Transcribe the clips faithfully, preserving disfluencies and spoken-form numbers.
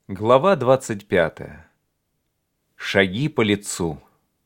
Глава двадцать пятая. Шаги по лицу.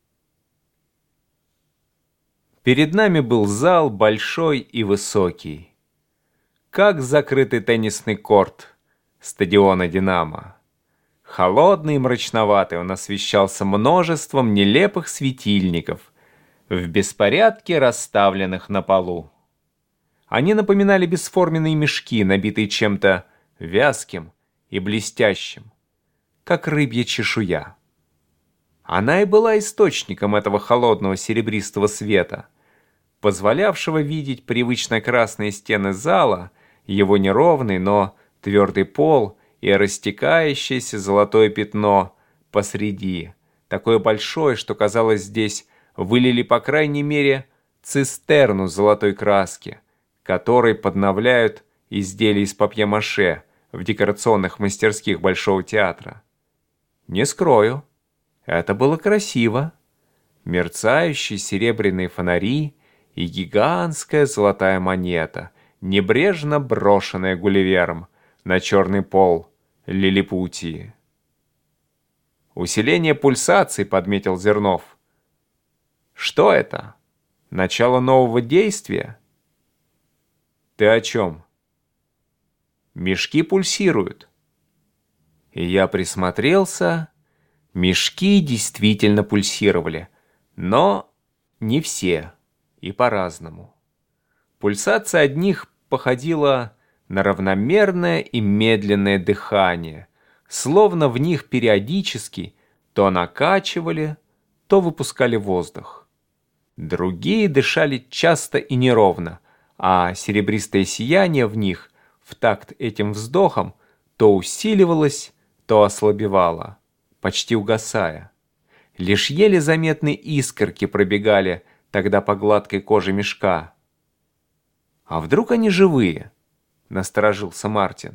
Перед нами был зал большой и высокий, как закрытый теннисный корт стадиона «Динамо». Холодный и мрачноватый он освещался множеством нелепых светильников в беспорядке, расставленных на полу. Они напоминали бесформенные мешки, набитые чем-то вязким и блестящим, как рыбья чешуя. Она и была источником этого холодного серебристого света, позволявшего видеть привычно красные стены зала, его неровный, но твердый пол и растекающееся золотое пятно посреди, такое большое, что, казалось, здесь вылили по крайней мере цистерну золотой краски, которой подновляют изделия из папье-маше в декорационных мастерских Большого театра. Не скрою, это было красиво. Мерцающие серебряные фонари и гигантская золотая монета, небрежно брошенная Гулливером на черный пол лилипутии. «Усиление пульсаций», — подметил Зернов. «Что это? Начало нового действия?» «Ты о чем?» «Мешки пульсируют». И я присмотрелся. Мешки действительно пульсировали, но не все и по-разному. Пульсация одних походила на равномерное и медленное дыхание, словно в них периодически то накачивали, то выпускали воздух. Другие дышали часто и неровно, а серебристое сияние в них в такт этим вздохом то усиливалось, то ослабевало, почти угасая. Лишь еле заметные искорки пробегали тогда по гладкой коже мешка. «А вдруг они живые?» — насторожился Мартин.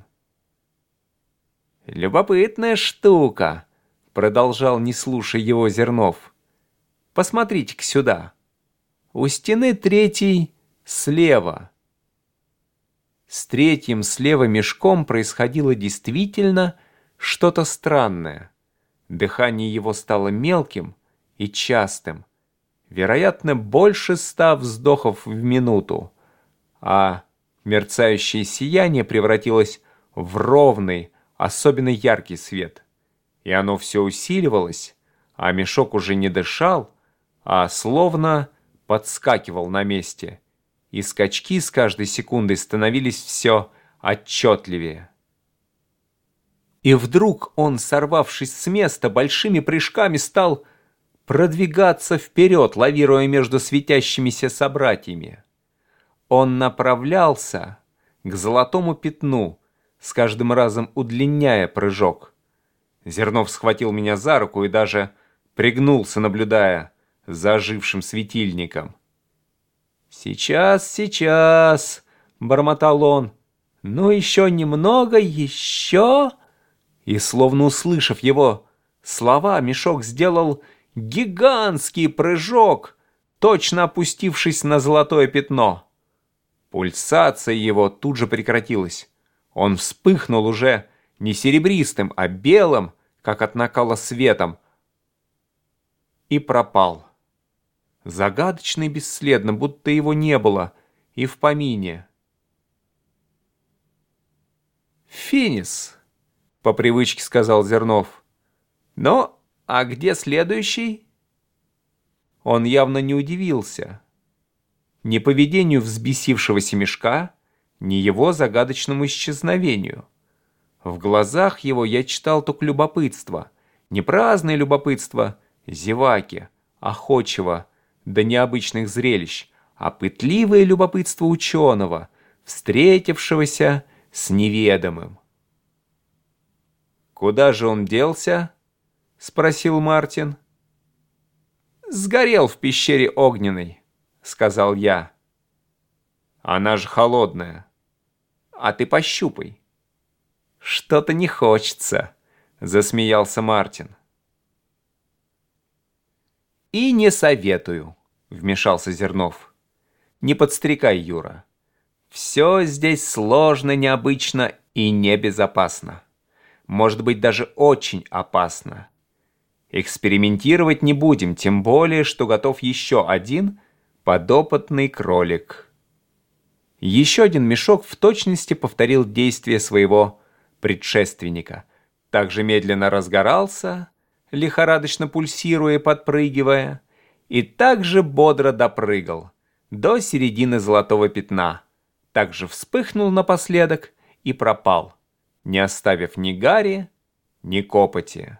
«Любопытная штука», — продолжал, не слушая его, Зернов. «Посмотрите-ка сюда. У стены третий слева». С третьим слева мешком происходило действительно что-то странное. Дыхание его стало мелким и частым, вероятно, больше ста вздохов в минуту, а мерцающее сияние превратилось в ровный, особенно яркий свет. И оно все усиливалось, а мешок уже не дышал, а словно подскакивал на месте, и скачки с каждой секундой становились все отчетливее. И вдруг он, сорвавшись с места, большими прыжками стал продвигаться вперед, лавируя между светящимися собратьями. Он направлялся к золотому пятну, с каждым разом удлиняя прыжок. Зернов схватил меня за руку и даже пригнулся, наблюдая за ожившим светильником. «Сейчас, сейчас!» — бормотал он. «Ну, еще немного, еще!» И, словно услышав его слова, мешок сделал гигантский прыжок, точно опустившись на золотое пятно. Пульсация его тут же прекратилась. Он вспыхнул уже не серебристым, а белым, как от накала светом, и пропал. Загадочно и бесследно, будто его не было и в помине. «Финис», — по привычке сказал Зернов. «Ну, а где следующий?» Он явно не удивился. Ни поведению взбесившегося мешка, ни его загадочному исчезновению. В глазах его я читал только любопытство. Не праздное любопытство зеваки, охочего до необычных зрелищ, а пытливое любопытство ученого, встретившегося с неведомым. «Куда же он делся?» — спросил Мартин. «Сгорел в пещере огненной», — сказал я. «Она же холодная. А ты пощупай». «Что-то не хочется», — засмеялся Мартин. «И не советую», — вмешался Зернов. «Не подстрекай, Юра. Все здесь сложно, необычно и небезопасно. может быть даже очень опасно. Экспериментировать не будем, тем более, что готов еще один подопытный кролик. Еще один мешок в точности повторил действия своего предшественника. Также медленно разгорался, лихорадочно пульсируя и подпрыгивая, и также бодро допрыгал до середины золотого пятна, также вспыхнул напоследок и пропал, не оставив ни гари, ни копоти.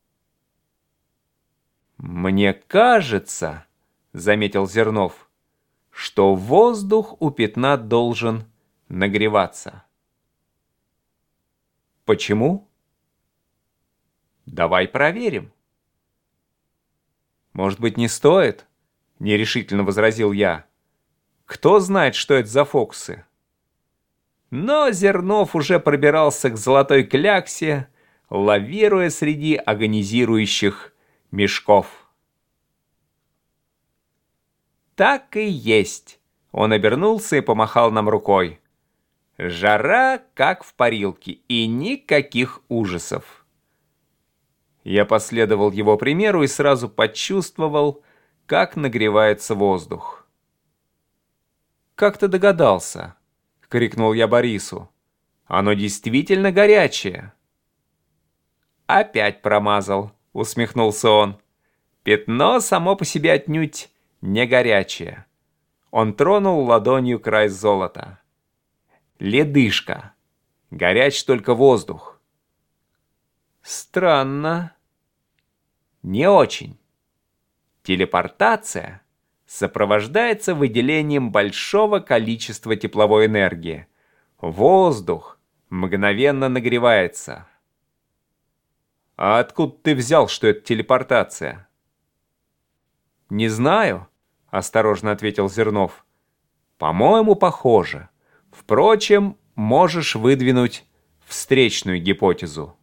«Мне кажется, — заметил Зернов, — что воздух у пятна должен нагреваться». «Почему?» «Давай проверим». «Может быть, не стоит?» — нерешительно возразил я. «Кто знает, что это за фокусы?» Но Зернов уже пробирался к золотой кляксе, лавируя среди агонизирующих мешков. «Так и есть!» — он обернулся и помахал нам рукой. «Жара, как в парилке, и никаких ужасов». Я последовал его примеру и сразу почувствовал, как нагревается воздух. «Как ты догадался?» — крикнул я Борису. «Оно действительно горячее». «Опять промазал», — усмехнулся он. «Пятно само по себе отнюдь не горячее». Он тронул ладонью край золота. «Ледышка. Горяч только воздух». «Странно». «Не очень. Телепортация сопровождается выделением большого количества тепловой энергии. Воздух мгновенно нагревается». «А откуда ты взял, что это телепортация?» «Не знаю», — осторожно ответил Зернов. «По-моему, похоже. Впрочем, можешь выдвинуть встречную гипотезу».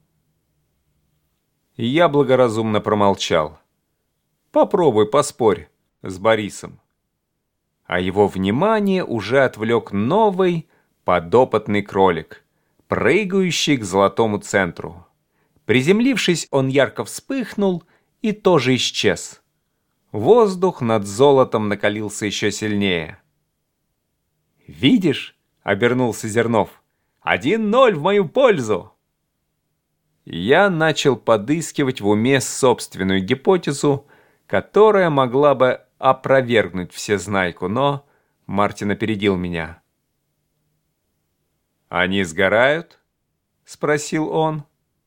Я благоразумно промолчал. «Попробуй поспорь с Борисом». А его внимание уже отвлек новый подопытный кролик, прыгающий к золотому центру. Приземлившись, он ярко вспыхнул и тоже исчез. Воздух над золотом накалился еще сильнее. «Видишь?» — обернулся Зернов. «Один ноль в мою пользу!» Я начал подыскивать в уме собственную гипотезу, которая могла бы опровергнуть всезнайку, но Мартин опередил меня. «Они сгорают?» — спросил он.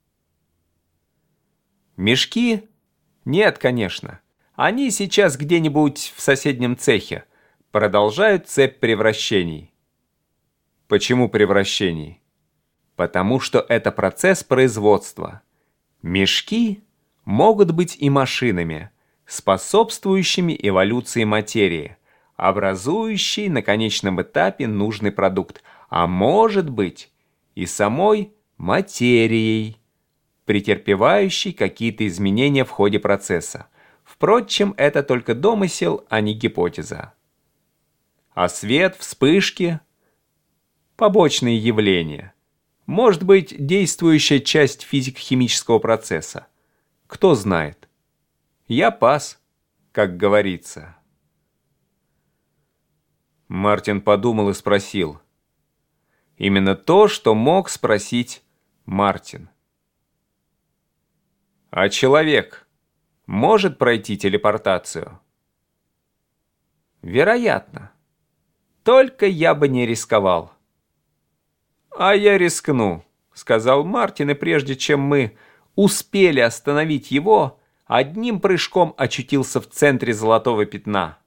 «Мешки? Нет, конечно. Они сейчас где-нибудь в соседнем цехе продолжают цепь превращений». «Почему превращений?» «Потому что это процесс производства. Мешки могут быть и машинами, способствующими эволюции материи, образующей на конечном этапе нужный продукт, а может быть и самой материей, претерпевающей какие-то изменения в ходе процесса. Впрочем, это только домысел, а не гипотеза. А свет, вспышки – побочные явления. Может быть, действующая часть физико-химического процесса. Кто знает. Я пас, как говорится. Мартин подумал и спросил. Именно то, что мог спросить Мартин. А человек может пройти телепортацию? Вероятно. Только я бы не рисковал. «А я рискну», — сказал Мартин, и прежде чем мы успели остановить его, одним прыжком очутился в центре золотого пятна.